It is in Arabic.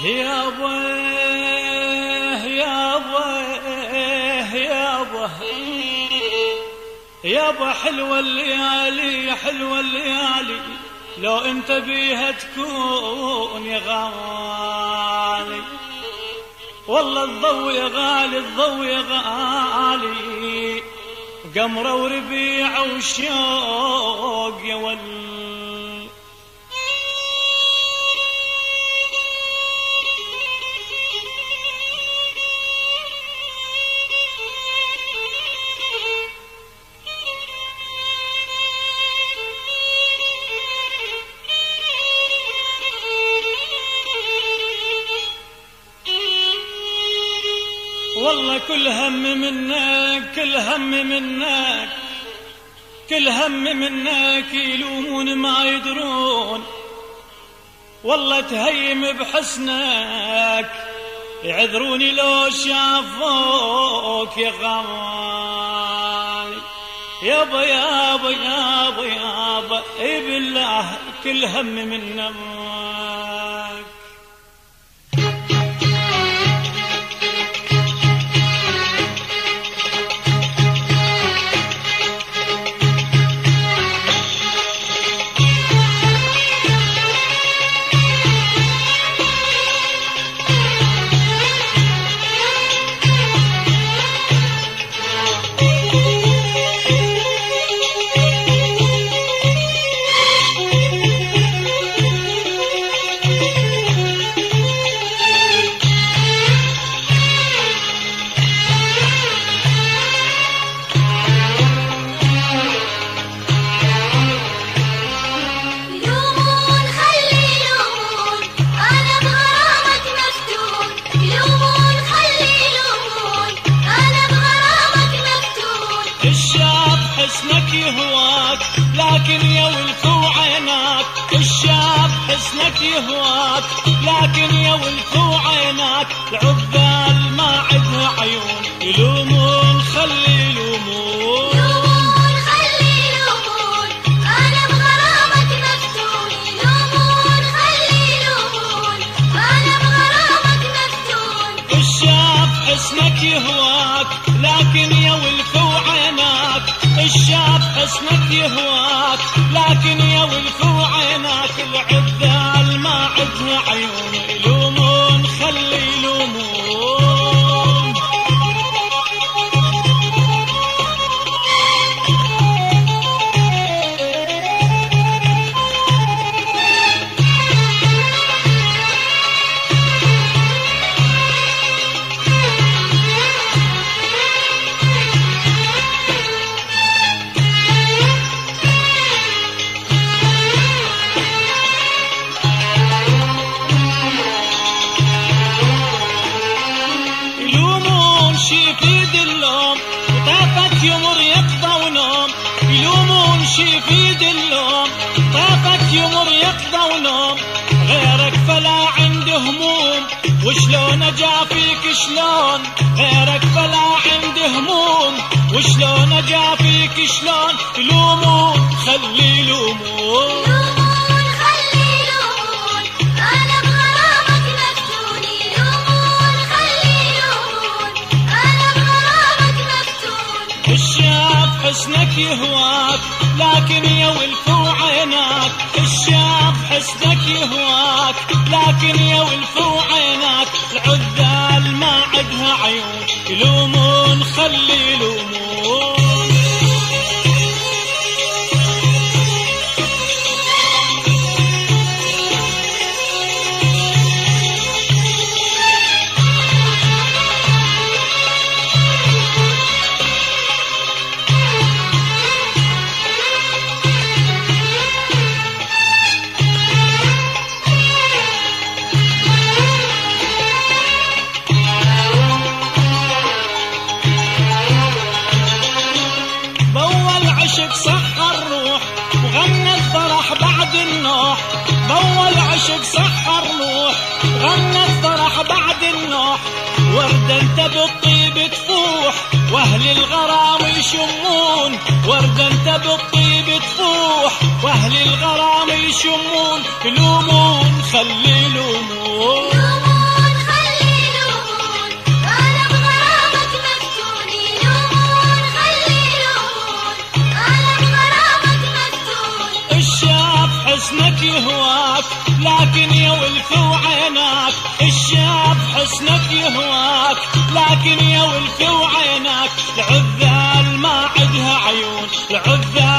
يابا يابا يابا يابا حلوة الليالي حلوة الليالي لو انت بيها تكون يا غالي. والله الضوء يا غالي الضوء يا غالي قمرة وربيع وشوق يا ولي. والله كل هم منك كل هم منك كل هم منك يلومون ما يدرون. والله تهيم بحسنك يعذروني لو شافوك يا غالي. يابا يابا يابا يابا اي بالله كل هم منك. حسنك يهواك لكن يا ولفو عيناك. الشاب حسنك يهواك لكن يا ولفو عيناك. العذال ما عدها عيون يلومون خلي يلومون يلومون خلي يلومون. أنا بغرامك مفتون يلومون خلي يلومون. أنا بغرامك مفتون. الشاب حسنك يهواك لكن يا ولفو عيناك. الشاب حسنك يهواك لكن يا ولفو عيناك. العذال ما عدها عيون يلومون خلي يلومون. يفيد اللوم طافك يمر يقضى ونوم. يلومون شي يفيد اللوم طافك يمر يقضى ونوم. غيرك فلا عنده هموم وشلون اجافيك شلون. غيرك فلا عنده هموم وشلون اجافيك شلون. يلومون خلي يلومون يلومون خلي يلومون. أنا بغرامك مفتون يلومون خلي يلومون. أنا بغرامك مفتون. الشاب حسنك يهواك لكن يا ولفو عيناك. الشاب حسنك يهواك لكن يا ولفو عيناك. العذال ما عدها عيون يلومون خلي يلومون. عشق صح الروح وغنى الفرح بعد النوح. ضوى العشق صح الروح غنى الفرح بعد النوح. وردة انت بالطيب تفوح واهل الغرام يشمون. وردة انت بالطيب تفوح واهل الغرام يشمون. يلومون خلي يلومون. حسنك يهواك، لكن يا ولف وعيناك الشاب حسنك يهواك، لكن يا ولف وعيناك العذال ما عدها عيون، العذال